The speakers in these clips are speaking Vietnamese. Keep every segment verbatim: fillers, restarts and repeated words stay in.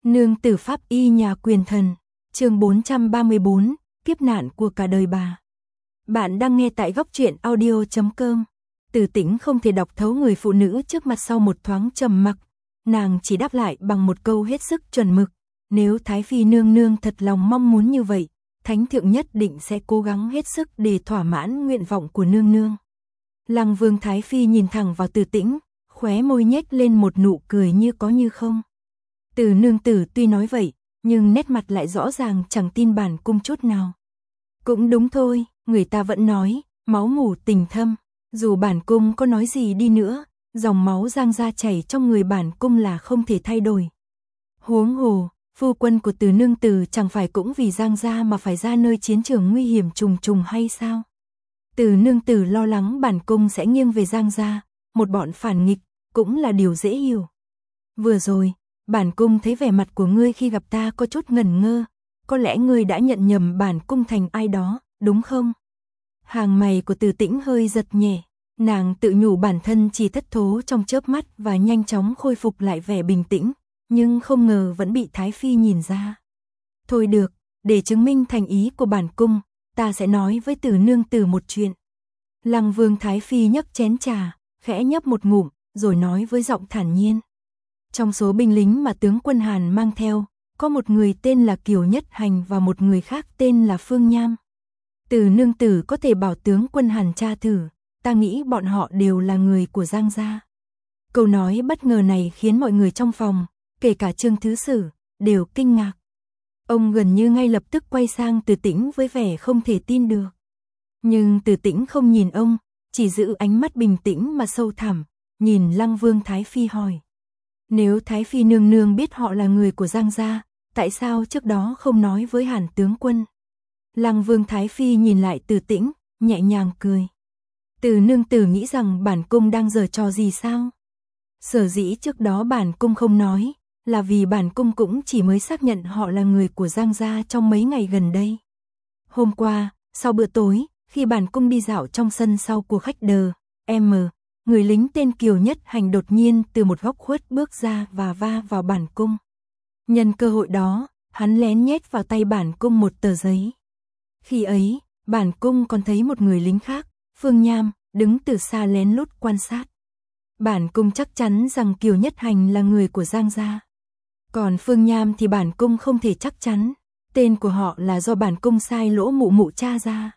Nương tử pháp y nhà quyền thần, chương bốn trăm ba mươi bốn, kiếp nạn của cả đời bà. Bạn đang nghe tại góc truyện audio chấm com. Từ Tĩnh không thể đọc thấu người phụ nữ trước mặt sau một thoáng trầm mặc, nàng chỉ đáp lại bằng một câu hết sức chuẩn mực, nếu Thái Phi nương nương thật lòng mong muốn như vậy, Thánh thượng nhất định sẽ cố gắng hết sức để thỏa mãn nguyện vọng của nương nương. Lăng Vương Thái Phi nhìn thẳng vào Từ Tĩnh, khóe môi nhếch lên một nụ cười như có như không. Từ nương tử tuy nói vậy, nhưng nét mặt lại rõ ràng chẳng tin bản cung chút nào. Cũng đúng thôi, người ta vẫn nói, máu mủ tình thâm, dù bản cung có nói gì đi nữa, dòng máu Giang gia chảy trong người bản cung là không thể thay đổi. Huống hồ, phu quân của Từ nương tử chẳng phải cũng vì Giang gia mà phải ra nơi chiến trường nguy hiểm trùng trùng hay sao? Từ nương tử lo lắng bản cung sẽ nghiêng về Giang gia, một bọn phản nghịch, cũng là điều dễ hiểu. Vừa rồi, bản cung thấy vẻ mặt của ngươi khi gặp ta có chút ngẩn ngơ, có lẽ ngươi đã nhận nhầm bản cung thành ai đó, đúng không? Hàng mày của Từ Tĩnh hơi giật nhẹ, nàng tự nhủ bản thân chỉ thất thố trong chớp mắt và nhanh chóng khôi phục lại vẻ bình tĩnh, nhưng không ngờ vẫn bị Thái Phi nhìn ra. Thôi được, để chứng minh thành ý của bản cung, ta sẽ nói với Từ nương tử một chuyện. Lăng Vương Thái Phi nhấc chén trà, khẽ nhấp một ngụm, rồi nói với giọng thản nhiên. Trong số binh lính mà tướng quân Hàn mang theo, có một người tên là Kiều Nhất Hành và một người khác tên là Phương Nham. Từ nương tử có thể bảo tướng quân Hàn tra thử, ta nghĩ bọn họ đều là người của Giang gia. Câu nói bất ngờ này khiến mọi người trong phòng, kể cả Trương Thứ Sử, đều kinh ngạc. Ông gần như ngay lập tức quay sang Từ Tĩnh với vẻ không thể tin được. Nhưng Từ Tĩnh không nhìn ông, chỉ giữ ánh mắt bình tĩnh mà sâu thẳm, nhìn Lăng Vương Thái Phi hỏi. Nếu Thái Phi nương nương biết họ là người của Giang gia, tại sao trước đó không nói với Hàn tướng quân? Lăng Vương Thái Phi nhìn lại Từ Tĩnh, nhẹ nhàng cười. Từ nương tử nghĩ rằng bản cung đang giở trò gì sao? Sở dĩ trước đó bản cung không nói, là vì bản cung cũng chỉ mới xác nhận họ là người của Giang gia trong mấy ngày gần đây. Hôm qua, sau bữa tối, khi bản cung đi dạo trong sân sau của khách đờ, em, người lính tên Kiều Nhất Hành đột nhiên từ một góc khuất bước ra và va vào bản cung. Nhân cơ hội đó, hắn lén nhét vào tay bản cung một tờ giấy. Khi ấy, bản cung còn thấy một người lính khác, Phương Nham, đứng từ xa lén lút quan sát. Bản cung chắc chắn rằng Kiều Nhất Hành là người của Giang gia. Còn Phương Nham thì bản cung không thể chắc chắn, tên của họ là do bản cung sai lỗ mụ mụ tra ra.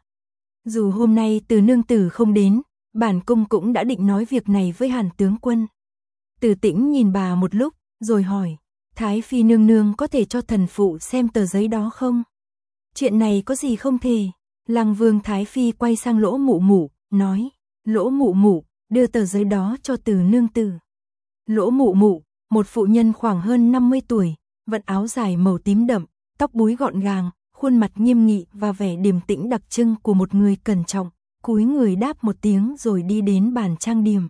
Dù hôm nay Từ nương tử không đến, bản cung cũng đã định nói việc này với Hàn tướng quân. Từ Tĩnh nhìn bà một lúc, rồi hỏi, Thái Phi nương nương có thể cho thần phụ xem tờ giấy đó không? Chuyện này có gì không thể? Lăng Vương Thái Phi quay sang lỗ mụ mụ, nói, lỗ mụ mụ, đưa tờ giấy đó cho Từ nương tử. Lỗ mụ mụ, một phụ nhân khoảng hơn năm mươi tuổi, vận áo dài màu tím đậm, tóc búi gọn gàng, khuôn mặt nghiêm nghị và vẻ điềm tĩnh đặc trưng của một người cẩn trọng, cúi người đáp một tiếng rồi đi đến bàn trang điểm.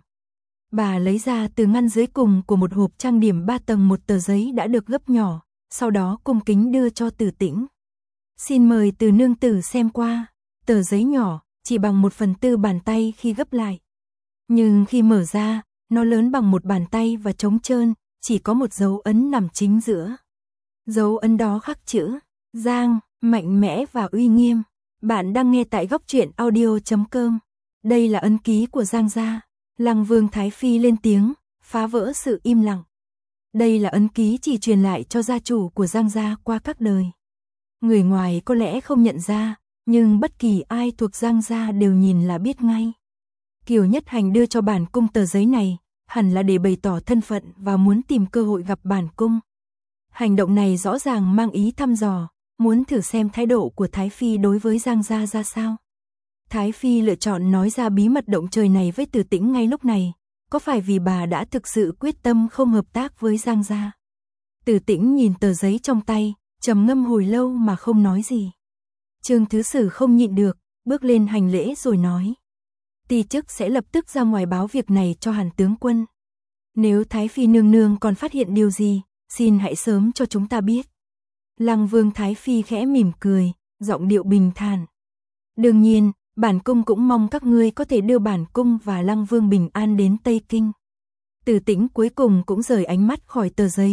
Bà lấy ra từ ngăn dưới cùng của một hộp trang điểm ba tầng một tờ giấy đã được gấp nhỏ, sau đó cung kính đưa cho Từ Tĩnh. Xin mời Từ nương tử xem qua, tờ giấy nhỏ, chỉ bằng một phần tư bàn tay khi gấp lại. Nhưng khi mở ra, nó lớn bằng một bàn tay và trống trơn, chỉ có một dấu ấn nằm chính giữa. Dấu ấn đó khắc chữ Giang, mạnh mẽ và uy nghiêm. Bạn đang nghe tại góc truyện audio chấm com. Đây là ấn ký của Giang gia. Lăng Vương Thái Phi lên tiếng, phá vỡ sự im lặng. Đây là ấn ký chỉ truyền lại cho gia chủ của Giang gia qua các đời. Người ngoài có lẽ không nhận ra, nhưng bất kỳ ai thuộc Giang gia đều nhìn là biết ngay. Kiều Nhất Hành đưa cho bản cung tờ giấy này, hẳn là để bày tỏ thân phận và muốn tìm cơ hội gặp bản cung. Hành động này rõ ràng mang ý thăm dò, muốn thử xem thái độ của Thái Phi đối với Giang gia ra sao. Thái Phi lựa chọn nói ra bí mật động trời này với Từ Tĩnh ngay lúc này, có phải vì bà đã thực sự quyết tâm không hợp tác với Giang gia? Từ Tĩnh nhìn tờ giấy trong tay, trầm ngâm hồi lâu mà không nói gì. Trương Thứ Sử không nhịn được, bước lên hành lễ rồi nói. Ti chức sẽ lập tức ra ngoài báo việc này cho Hàn tướng quân. Nếu Thái Phi nương nương còn phát hiện điều gì, xin hãy sớm cho chúng ta biết. Lăng Vương Thái Phi khẽ mỉm cười, giọng điệu bình thản. Đương nhiên, bản cung cũng mong các ngươi có thể đưa bản cung và Lăng Vương bình an đến Tây Kinh. Từ Tĩnh cuối cùng cũng rời ánh mắt khỏi tờ giấy,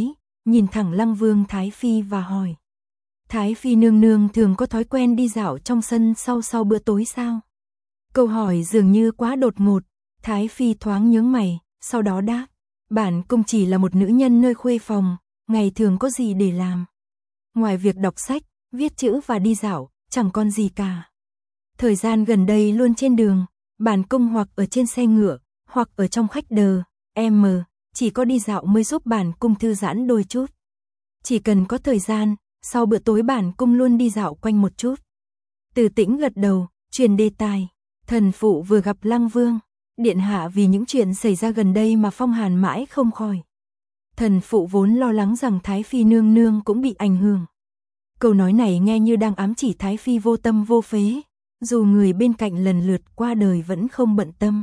nhìn thẳng Lăng Vương Thái Phi và hỏi. Thái Phi nương nương thường có thói quen đi dạo trong sân sau sau bữa tối sao? Câu hỏi dường như quá đột ngột, Thái Phi thoáng nhướng mày, sau đó đáp. Bản cung chỉ là một nữ nhân nơi khuê phòng, ngày thường có gì để làm. Ngoài việc đọc sách, viết chữ và đi dạo, chẳng còn gì cả. Thời gian gần đây luôn trên đường, bản cung hoặc ở trên xe ngựa, hoặc ở trong khách đờ, em, chỉ có đi dạo mới giúp bản cung thư giãn đôi chút. Chỉ cần có thời gian, sau bữa tối bản cung luôn đi dạo quanh một chút. Từ Tĩnh gật đầu, truyền đề tài. Thần phụ vừa gặp Lăng Vương, điện hạ vì những chuyện xảy ra gần đây mà phong hàn mãi không khỏi. Thần phụ vốn lo lắng rằng Thái Phi nương nương cũng bị ảnh hưởng. Câu nói này nghe như đang ám chỉ Thái Phi vô tâm vô phế, dù người bên cạnh lần lượt qua đời vẫn không bận tâm.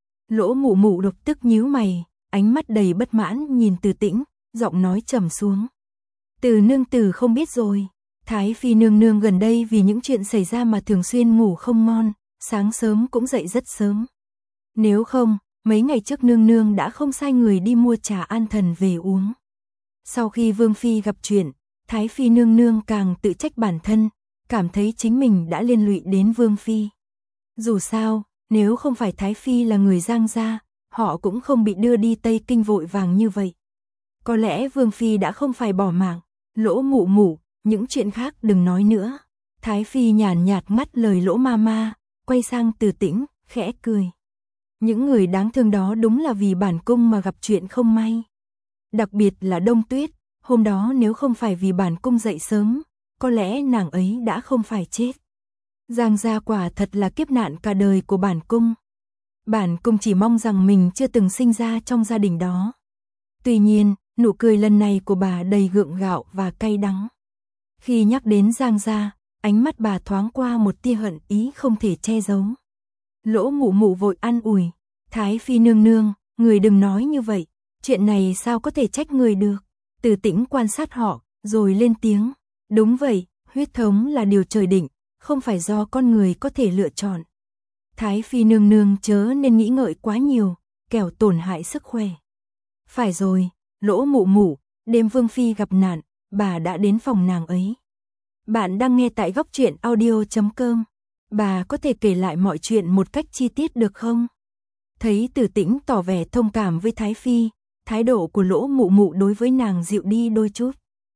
Lỗ Mụ Mụ đột tức nhíu mày, ánh mắt đầy bất mãn nhìn Từ Tĩnh, giọng nói trầm xuống. Từ nương tử không biết rồi, Thái Phi nương nương gần đây vì những chuyện xảy ra mà thường xuyên ngủ không ngon, sáng sớm cũng dậy rất sớm. Nếu không, mấy ngày trước nương nương đã không sai người đi mua trà an thần về uống. Sau khi Vương Phi gặp chuyện, Thái Phi nương nương càng tự trách bản thân, cảm thấy chính mình đã liên lụy đến Vương Phi. Dù sao, nếu không phải Thái Phi là người Giang gia, họ cũng không bị đưa đi Tây Kinh vội vàng như vậy. Có lẽ Vương Phi đã không phải bỏ mạng. Lỗ Mụ Mụ, những chuyện khác đừng nói nữa. Thái Phi nhàn nhạt ngắt lời Lỗ Mama, quay sang Từ Tĩnh, khẽ cười. Những người đáng thương đó đúng là vì bản cung mà gặp chuyện không may. Đặc biệt là Đông Tuyết, hôm đó nếu không phải vì bản cung dậy sớm, có lẽ nàng ấy đã không phải chết. Giang gia quả thật là kiếp nạn cả đời của bản cung. Bản cung chỉ mong rằng mình chưa từng sinh ra trong gia đình đó. Tuy nhiên, nụ cười lần này của bà đầy gượng gạo và cay đắng. Khi nhắc đến Giang gia, ánh mắt bà thoáng qua một tia hận ý không thể che giấu. Lỗ Mụ Mụ vội an ủi, Thái Phi nương nương, người đừng nói như vậy, chuyện này sao có thể trách người được. Từ Tĩnh quan sát họ, rồi lên tiếng, đúng vậy, huyết thống là điều trời định, không phải do con người có thể lựa chọn. Thái Phi nương nương chớ nên nghĩ ngợi quá nhiều, kẻo tổn hại sức khỏe. Phải rồi, Lỗ Mụ Mụ, đêm Vương Phi gặp nạn, bà đã đến phòng nàng ấy. Bạn đang nghe tại góc truyện audio chấm com. Bà có thể kể lại mọi chuyện một cách chi tiết được không? Thấy Từ Tĩnh tỏ vẻ thông cảm với Thái Phi, thái độ của Lỗ Mụ Mụ đối với nàng dịu đi đôi chút.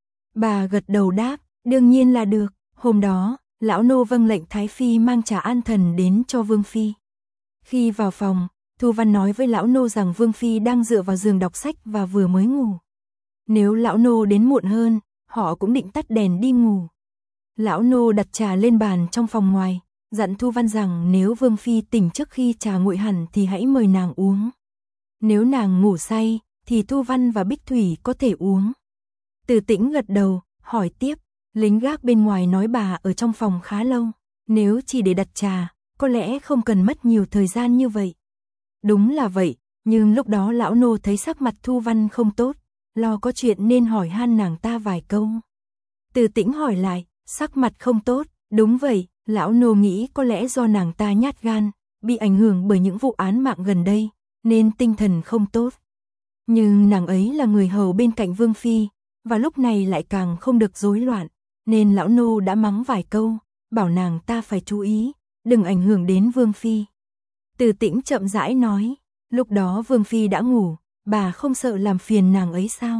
Bà gật đầu đáp, đương nhiên là được. Hôm đó, lão nô vâng lệnh Thái Phi mang trà an thần đến cho Vương Phi. Khi vào phòng, Thu Văn nói với lão nô rằng Vương Phi đang dựa vào giường đọc sách và vừa mới ngủ. Nếu lão nô đến muộn hơn, họ cũng định tắt đèn đi ngủ. Lão nô đặt trà lên bàn trong phòng ngoài, dặn Thu Văn rằng nếu Vương Phi tỉnh trước khi trà nguội hẳn thì hãy mời nàng uống. Nếu nàng ngủ say, thì Thu Văn và Bích Thủy có thể uống. Từ Tĩnh gật đầu, hỏi tiếp, lính gác bên ngoài nói bà ở trong phòng khá lâu, nếu chỉ để đặt trà, có lẽ không cần mất nhiều thời gian như vậy. Đúng là vậy, nhưng lúc đó lão nô thấy sắc mặt Thu Văn không tốt, lo có chuyện nên hỏi han nàng ta vài câu. Từ Tĩnh hỏi lại, sắc mặt không tốt, đúng vậy, lão nô nghĩ có lẽ do nàng ta nhát gan, bị ảnh hưởng bởi những vụ án mạng gần đây, nên tinh thần không tốt. Nhưng nàng ấy là người hầu bên cạnh Vương Phi, và lúc này lại càng không được rối loạn, nên lão nô đã mắng vài câu, bảo nàng ta phải chú ý, đừng ảnh hưởng đến Vương Phi. Từ Tĩnh chậm rãi nói, lúc đó Vương Phi đã ngủ, bà không sợ làm phiền nàng ấy sao?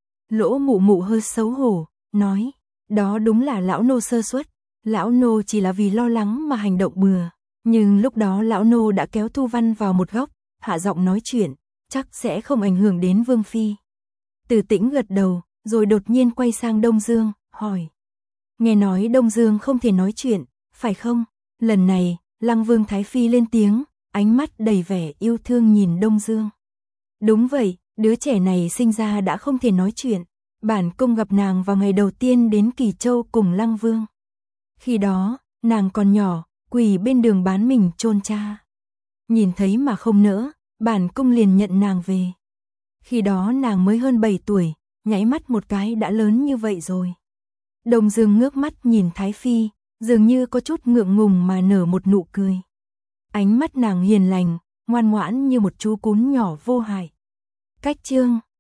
Lỗ Mụ Mụ hơi xấu hổ, nói, đó đúng là lão nô sơ suất, lão nô chỉ là vì lo lắng mà hành động bừa, nhưng lúc đó lão nô đã kéo Thu Văn vào một góc, hạ giọng nói chuyện, chắc sẽ không ảnh hưởng đến Vương Phi. Từ Tĩnh gật đầu, rồi đột nhiên quay sang Đông Dương, hỏi, nghe nói Đông Dương không thể nói chuyện, phải không? Lần này, Lăng Vương Thái Phi lên tiếng, ánh mắt đầy vẻ yêu thương nhìn Đông Dương. Đúng vậy, đứa trẻ này sinh ra đã không thể nói chuyện. Bản cung gặp nàng vào ngày đầu tiên đến Kỳ Châu cùng Lăng Vương. Khi đó, nàng còn nhỏ, quỳ bên đường bán mình chôn cha. Nhìn thấy mà không nỡ, bản cung liền nhận nàng về. Khi đó nàng mới hơn bảy tuổi, nháy mắt một cái đã lớn như vậy rồi. Đông Dương ngước mắt nhìn Thái Phi, dường như có chút ngượng ngùng mà nở một nụ cười. Ánh mắt nàng hiền lành, ngoan ngoãn như một chú cún nhỏ vô hại. Cách chương